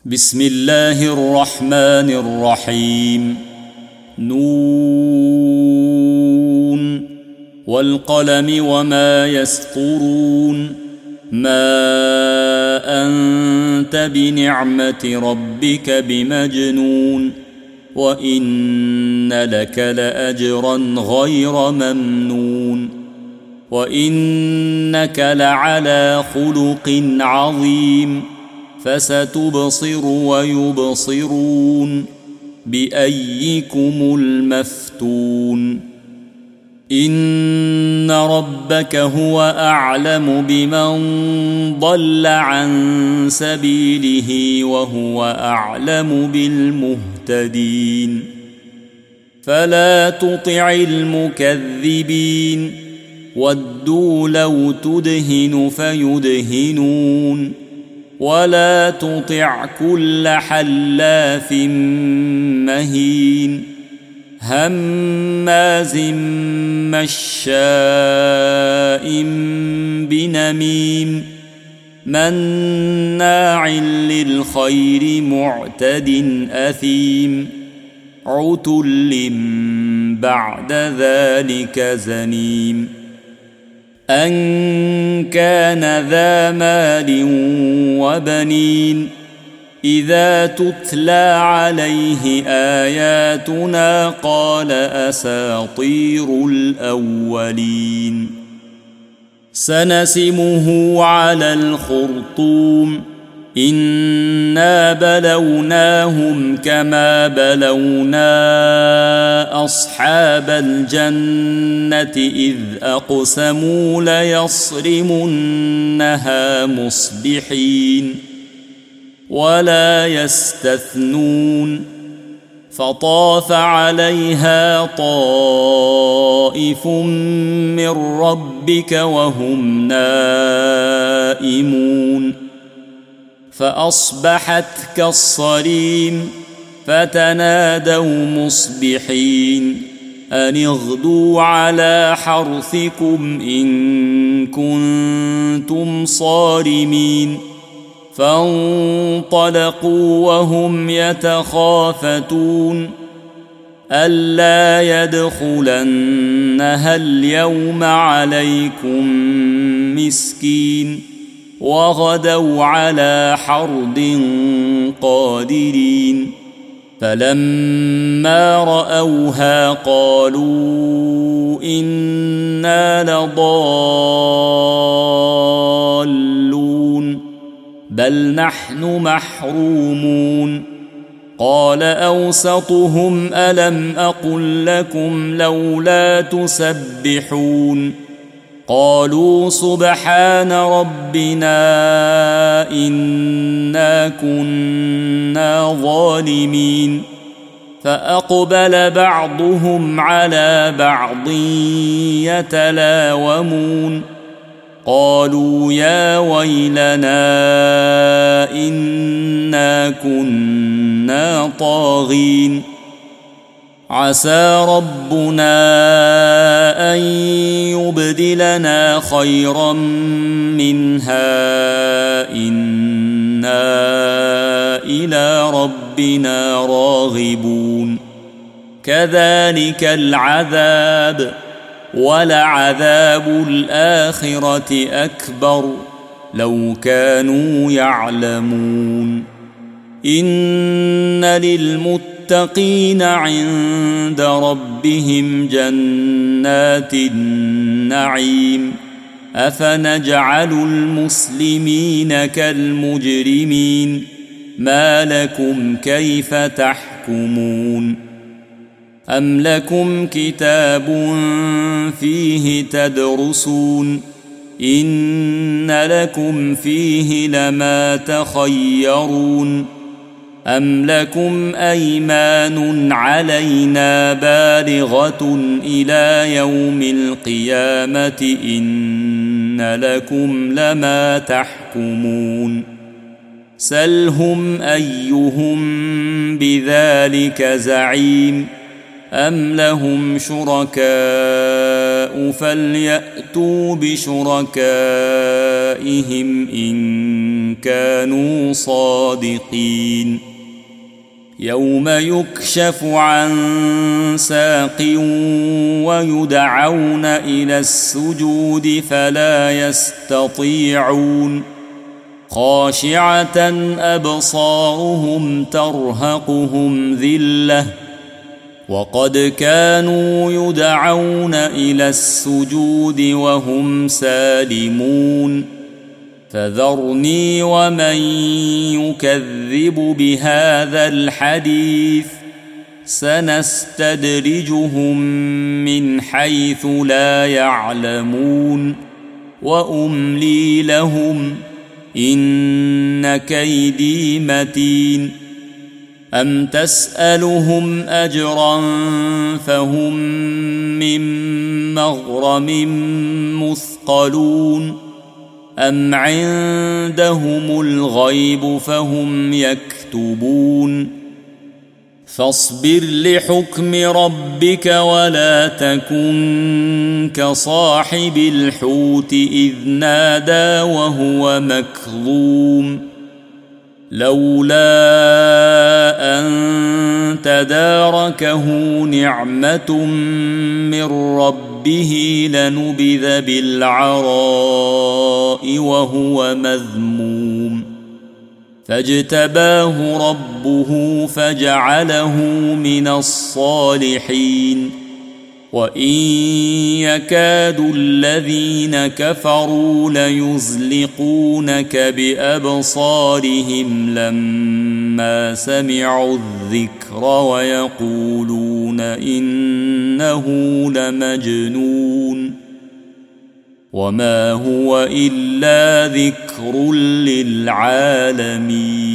بسم الله الرحمن الرحيم. نون والقلم وما يسطرون. ما أنت بنعمة ربك بمجنون وإن لك لأجرا غير ممنون وإنك لعلى خلق عظيم فستبصر ويبصرون بأيكم المفتون. إن ربك هو أعلم بمن ضل عن سبيله وهو أعلم بالمهتدين. فلا تطع المكذبين ودوا لو تدهن فيدهنون ولا تطع كل حلاف مهين هماز مشاء بنميم مناع للخير معتد أثيم عتل بعد ذلك زنيم أن كان ذا مال وبنين إذا تتلى عليه آياتنا قال أساطير الأولين. سنسمه على الخرطوم إنا بلوناهم كما بلونا أصحاب الجنة إذ أقسموا ليصرمنها مصبحين ولا يستثنون. فطاف عليها طائف من ربك وهم نائمون فأصبحت كالصريم فتنادوا مصبحين أن اغدوا على حرثكم إن كنتم صارمين. فانطلقوا وهم يتخافتون ألا يدخلنها اليوم عليكم مسكين وغدوا على حرد قادرين. فلما رأوها قالوا إنا لضالون بل نحن محرومون. قال أوسطهم ألم أقل لكم لولا تسبحون قالوا سبحان ربنا إنا كنا ظالمين. فأقبل بعضهم على بعض يتلاومون قالوا يا ويلنا إنا كنا طاغين. عسى ربنا أن يبدلنا خيرا منها إنا إلى ربنا راغبون. كذلك العذاب ولعذاب الآخرة أكبر لو كانوا يعلمون. إن للمتقين عند ربهم جنات النعيم أفنجعل المسلمين كالمجرمين ما لكم كيف تحكمون. أم لكم كتاب فيه تدرسون إن لكم فيه لما تخيرون أم لكم أيمان علينا بالغة إلى يوم القيامة إن لكم لما تحكمون. سلهم أيهم بذلك زعيم أم لهم شركاء فليأتوا بشركائهم إن كانوا صادقين يوم يكشف عن ساق ويدعون إلى السجود فلا يستطيعون خاشعة أبصارهم ترهقهم ذلة وقد كانوا يدعون إلى السجود وهم سالمون فذرني ومن يكذب بهذا الحديث سنستدرجهم من حيث لا يعلمون وأملي لهم إن كيدي متين أم تسألهم أجرا فهم من مغرم مثقلون أم عندهم الغيب فهم يكتبون فاصبر لحكم ربك ولا تكن كصاحب الحوت إذ نادى وهو مكظوم لولا أن تداركه نعمة من ربه لنبذ بالعراء وهو مذموم فاجتباه ربه فجعله من الصالحين وإن يكاد الذين كفروا ليزلقونك بأبصارهم لما سمعوا الذكر ويقولون إنه لمجنون وما هو إلا ذكر للعالمين